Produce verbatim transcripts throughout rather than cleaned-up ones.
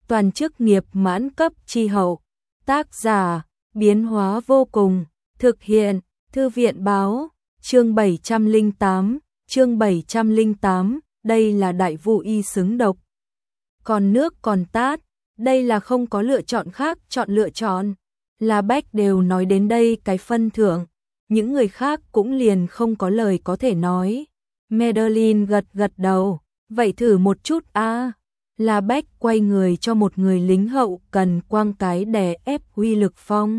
toàn chức nghiệp mãn cấp chi hậu. Tác giả, biến hóa vô cùng, thực hiện, Thư viện báo, chương bảy trăm lẻ tám, chương bảy trăm lẻ tám, đây là đại vụ y xứng độc. Còn nước còn tát, đây là không có lựa chọn khác, chọn lựa chọn. La Bách đều nói đến đây cái phân thượng, những người khác cũng liền không có lời có thể nói. Madeline gật gật đầu, vậy thử một chút a. À. La Bách quay người cho một người lính hậu cần quang cái đè ép huy lực phong.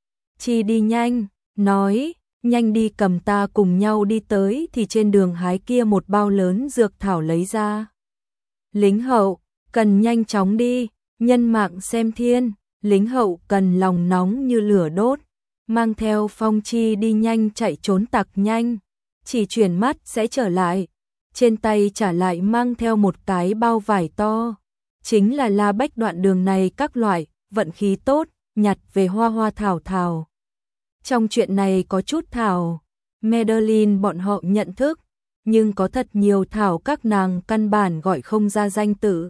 Chi đi nhanh, nói, nhanh đi cầm ta cùng nhau đi tới thì trên đường hái kia một bao lớn dược thảo lấy ra. Lính hậu, cần nhanh chóng đi, nhân mạng xem thiên, lính hậu cần lòng nóng như lửa đốt, mang theo Phong Chi đi nhanh chạy trốn tặc nhanh, chỉ chuyển mắt sẽ trở lại, trên tay trả lại mang theo một cái bao vải to, chính là La Bách đoạn đường này các loại, vận khí tốt, nhặt về hoa hoa thảo thảo. Trong chuyện này có chút thảo, Madeline bọn họ nhận thức, nhưng có thật nhiều thảo các nàng căn bản gọi không ra danh tự.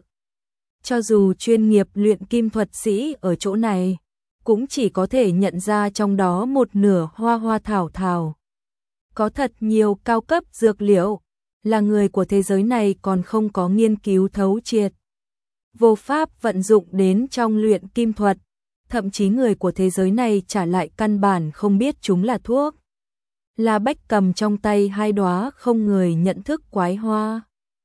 Cho dù chuyên nghiệp luyện kim thuật sĩ ở chỗ này, cũng chỉ có thể nhận ra trong đó một nửa hoa hoa thảo thảo. Có thật nhiều cao cấp dược liệu, là người của thế giới này còn không có nghiên cứu thấu triệt. Vô pháp vận dụng đến trong luyện kim thuật, thậm chí người của thế giới này trả lại căn bản không biết chúng là thuốc. La Bách cầm trong tay hai đóa không người nhận thức quái hoa.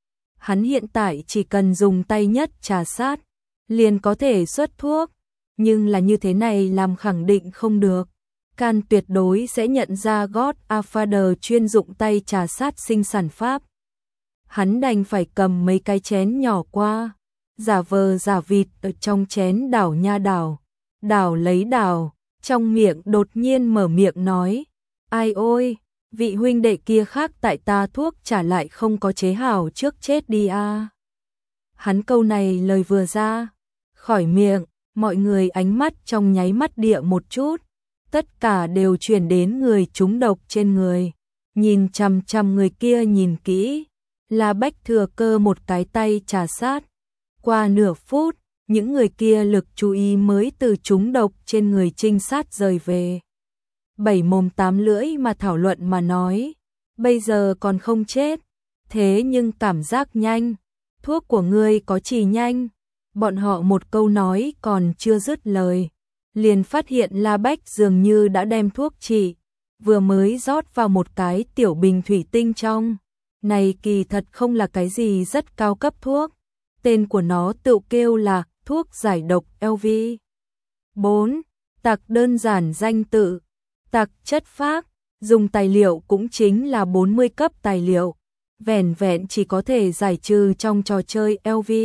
Hắn hiện tại chỉ cần dùng tay nhất trà sát, liền có thể xuất thuốc, nhưng là như thế này làm khẳng định không được. Can tuyệt đối sẽ nhận ra God Father chuyên dụng tay trà sát sinh sản pháp. Hắn đành phải cầm mấy cái chén nhỏ qua, giả vờ giả vịt ở trong chén đảo nha đảo, đảo lấy đảo, trong miệng đột nhiên mở miệng nói, ai ôi, vị huynh đệ kia khác tại ta thuốc trả lại không có chế hảo trước chết đi a. À. Hắn câu này lời vừa ra, khỏi miệng, mọi người ánh mắt trong nháy mắt địa một chút, tất cả đều chuyển đến người trúng độc trên người, nhìn chằm chằm người kia nhìn kỹ, La Bách thừa cơ một cái tay trà sát, qua nửa phút, những người kia lực chú ý mới từ trúng độc trên người trinh sát rời về. Bảy mồm tám lưỡi mà thảo luận mà nói, bây giờ còn không chết, thế nhưng cảm giác nhanh, thuốc của ngươi có chỉ nhanh. Bọn họ một câu nói còn chưa dứt lời, liền phát hiện La Bách dường như đã đem thuốc trị, vừa mới rót vào một cái tiểu bình thủy tinh trong. Này kỳ thật không là cái gì rất cao cấp thuốc, tên của nó tự kêu là thuốc giải độc L V. bốn. Tặc đơn giản danh tự, tặc chất phác, dùng tài liệu cũng chính là bốn mươi cấp tài liệu, vẻn vẹn chỉ có thể giải trừ trong trò chơi L V.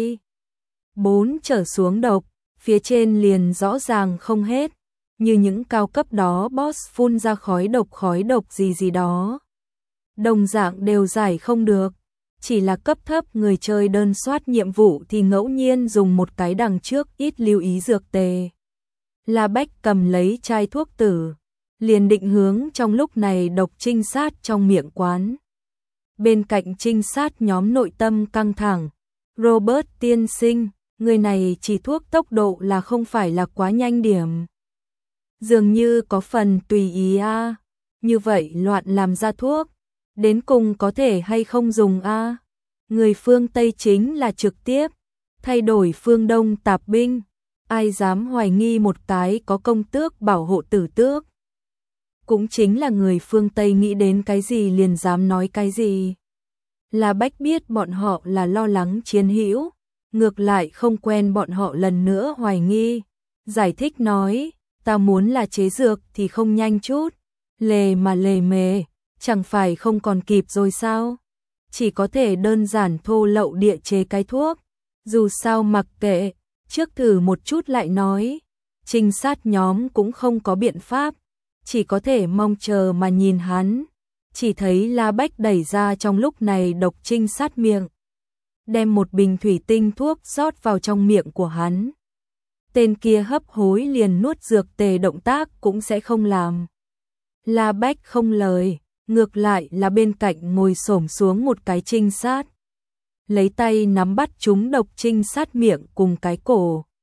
bốn trở xuống độc, phía trên liền rõ ràng không hết, như những cao cấp đó boss phun ra khói độc khói độc gì gì đó. Đồng dạng đều giải không được, chỉ là cấp thấp người chơi đơn soát nhiệm vụ thì ngẫu nhiên dùng một cái đằng trước ít lưu ý dược tề. La Bách cầm lấy chai thuốc tử, liền định hướng trong lúc này độc trinh sát trong miệng quán. Bên cạnh trinh sát nhóm nội tâm căng thẳng, Robert tiên sinh, người này chỉ thuốc tốc độ là không phải là quá nhanh điểm. Dường như có phần tùy ý a, à. Như vậy loạn làm ra thuốc, đến cùng có thể hay không dùng a? À. Người phương Tây chính là trực tiếp thay đổi phương Đông tạp binh, ai dám hoài nghi một cái có công tước bảo hộ tử tước. Cũng chính là người phương Tây nghĩ đến cái gì liền dám nói cái gì. La Bách biết bọn họ là lo lắng chiến hữu, ngược lại không quen bọn họ lần nữa hoài nghi, giải thích nói, ta muốn là chế dược thì không nhanh chút, lề mà lề mề, chẳng phải không còn kịp rồi sao? Chỉ có thể đơn giản thô lậu địa chế cái thuốc, dù sao mặc kệ, trước thử một chút lại nói, trinh sát nhóm cũng không có biện pháp, chỉ có thể mong chờ mà nhìn hắn, chỉ thấy La Bách đẩy ra trong lúc này độc trinh sát miệng, đem một bình thủy tinh thuốc rót vào trong miệng của hắn. Tên kia hấp hối liền nuốt dược tề động tác cũng sẽ không làm. La Bách không lời, ngược lại là bên cạnh ngồi xổm xuống một cái trinh sát. Lấy tay nắm bắt chúng độc trinh sát miệng cùng cái cổ,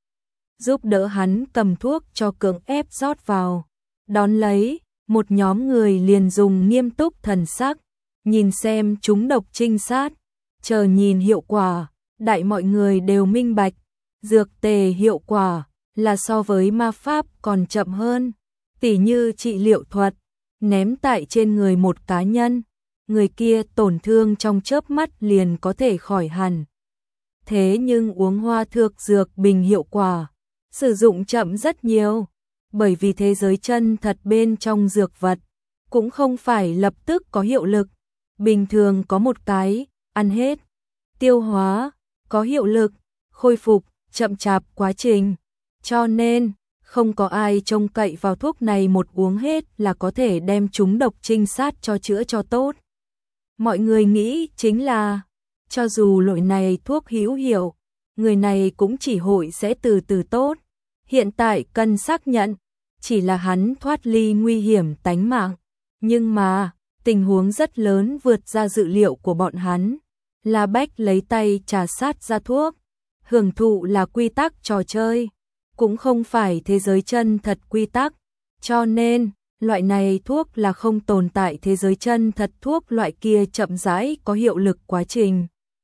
giúp đỡ hắn cầm thuốc cho cưỡng ép rót vào. Đón lấy, một nhóm người liền dùng nghiêm túc thần sắc, nhìn xem chúng độc trinh sát, chờ nhìn hiệu quả. Đại mọi người đều minh bạch, dược tề hiệu quả là so với ma pháp còn chậm hơn. Tỉ như trị liệu thuật, ném tại trên người một cá nhân, người kia tổn thương trong chớp mắt liền có thể khỏi hẳn. Thế nhưng uống hoa thược dược bình hiệu quả, sử dụng chậm rất nhiều, bởi vì thế giới chân thật bên trong dược vật cũng không phải lập tức có hiệu lực. Bình thường có một cái, ăn hết, tiêu hóa, có hiệu lực, khôi phục, chậm chạp quá trình. Cho nên, không có ai trông cậy vào thuốc này một uống hết là có thể đem chúng độc trinh sát cho chữa cho tốt. Mọi người nghĩ chính là, cho dù loại này thuốc hữu hiệu, người này cũng chỉ hội sẽ từ từ tốt. Hiện tại cần xác nhận, chỉ là hắn thoát ly nguy hiểm tánh mạng. Nhưng mà, tình huống rất lớn vượt ra dự liệu của bọn hắn. La Bách lấy tay trà sát ra thuốc. Hưởng thụ là quy tắc trò chơi, cũng không phải thế giới chân thật quy tắc. Cho nên, loại này thuốc là không tồn tại thế giới chân thật, thuốc loại kia chậm rãi có hiệu lực quá trình.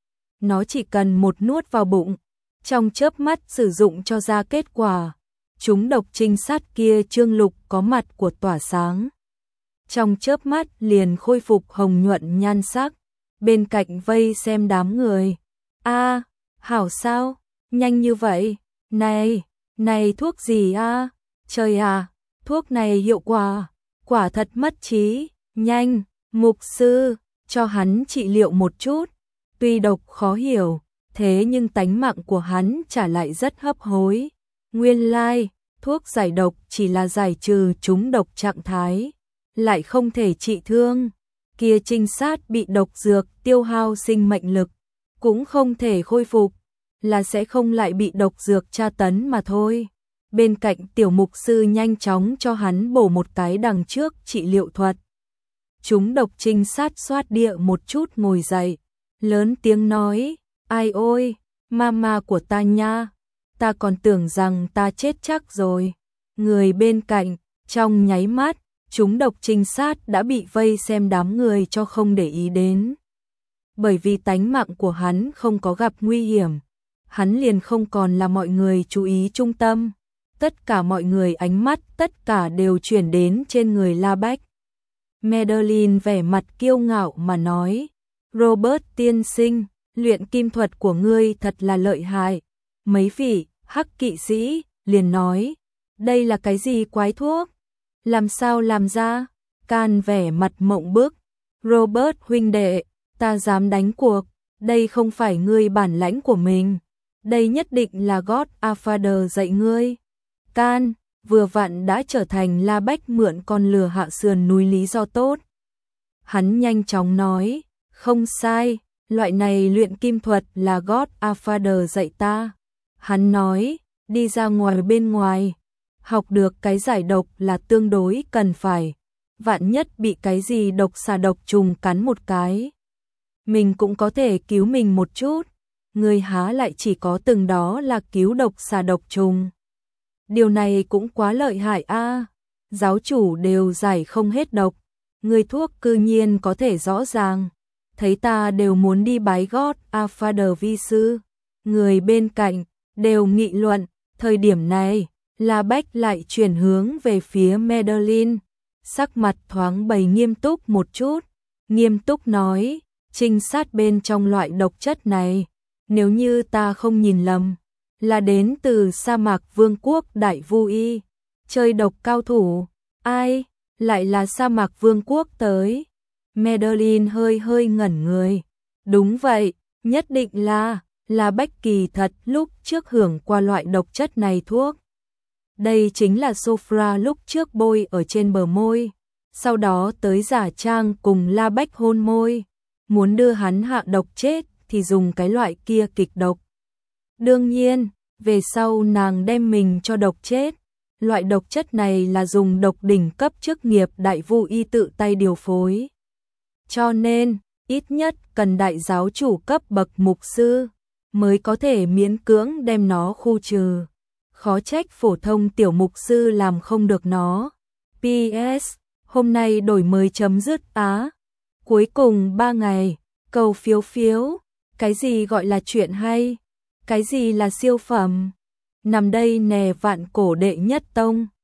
Nó chỉ cần một nuốt vào bụng, trong chớp mắt sử dụng cho ra kết quả. Chúng độc trinh sát kia Trương Lục có mặt của tỏa sáng. Trong chớp mắt liền khôi phục hồng nhuận nhan sắc, bên cạnh vây xem đám người. A, hảo sao, nhanh như vậy, này, này thuốc gì a? Trời à, thuốc này hiệu quả, quả thật mất trí, nhanh, mục sư, cho hắn trị liệu một chút. Tuy độc khó hiểu, thế nhưng tánh mạng của hắn trả lại rất hấp hối. Nguyên lai, thuốc giải độc chỉ là giải trừ chúng độc trạng thái, lại không thể trị thương. Kia trinh sát bị độc dược tiêu hao sinh mệnh lực, cũng không thể khôi phục, là sẽ không lại bị độc dược tra tấn mà thôi. Bên cạnh tiểu mục sư nhanh chóng cho hắn bổ một cái đằng trước trị liệu thuật. Chúng độc trinh sát xoát địa một chút ngồi dậy, lớn tiếng nói, ai ôi, mama của ta nha, ta còn tưởng rằng ta chết chắc rồi. Người bên cạnh, trong nháy mắt, chúng độc trinh sát đã bị vây xem đám người cho không để ý đến. Bởi vì tánh mạng của hắn không có gặp nguy hiểm, hắn liền không còn là mọi người chú ý trung tâm. Tất cả mọi người ánh mắt tất cả đều chuyển đến trên người La Bách. Madeline vẻ mặt kiêu ngạo mà nói, Robert tiên sinh, luyện kim thuật của ngươi thật là lợi hại. Mấy vị hắc kỵ sĩ liền nói, đây là cái gì quái thuốc? Làm sao làm ra? Can vẻ mặt mộng bức. Robert huynh đệ, ta dám đánh cuộc, đây không phải ngươi bản lãnh của mình. Đây nhất định là Godfather dạy ngươi. Can, vừa vặn đã trở thành La Bách mượn con lừa hạ sườn núi lý do tốt. Hắn nhanh chóng nói, không sai, loại này luyện kim thuật là Godfather dạy ta. Hắn nói, đi ra ngoài bên ngoài, học được cái giải độc là tương đối cần phải. Vạn nhất bị cái gì độc xà độc trùng cắn một cái, mình cũng có thể cứu mình một chút. Người há lại chỉ có từng đó là cứu độc xà độc trùng. Điều này cũng quá lợi hại a. Giáo chủ đều giải không hết độc, người thuốc cư nhiên có thể rõ ràng. Thấy ta đều muốn đi bái Godfather vi sư. Người bên cạnh đều nghị luận. Thời điểm này, La Bách lại chuyển hướng về phía Madeline, sắc mặt thoáng bày nghiêm túc một chút. Nghiêm túc nói, trinh sát bên trong loại độc chất này, nếu như ta không nhìn lầm, là đến từ sa mạc vương quốc Đại Vu Y. Chơi độc cao thủ, ai, lại là sa mạc vương quốc tới. Madeline hơi hơi ngẩn người. Đúng vậy, nhất định là, là Bách Kỳ thật lúc trước hưởng qua loại độc chất này thuốc. Đây chính là Sophra lúc trước bôi ở trên bờ môi, sau đó tới giả trang cùng La Bách hôn môi. Muốn đưa hắn hạ độc chết thì dùng cái loại kia kịch độc. Đương nhiên, về sau nàng đem mình cho độc chết. Loại độc chất này là dùng độc đỉnh cấp chức nghiệp Đại Vu Y tự tay điều phối. Cho nên, ít nhất cần đại giáo chủ cấp bậc mục sư mới có thể miễn cưỡng đem nó khu trừ. khó trách phổ thông tiểu mục sư làm không được nó. pê ét. Hôm nay đổi mới chấm dứt á. Cuối cùng ba ngày, cầu phiếu phiếu. Cái gì gọi là chuyện hay? Cái gì là siêu phẩm? Nằm đây nè vạn cổ đệ nhất tông.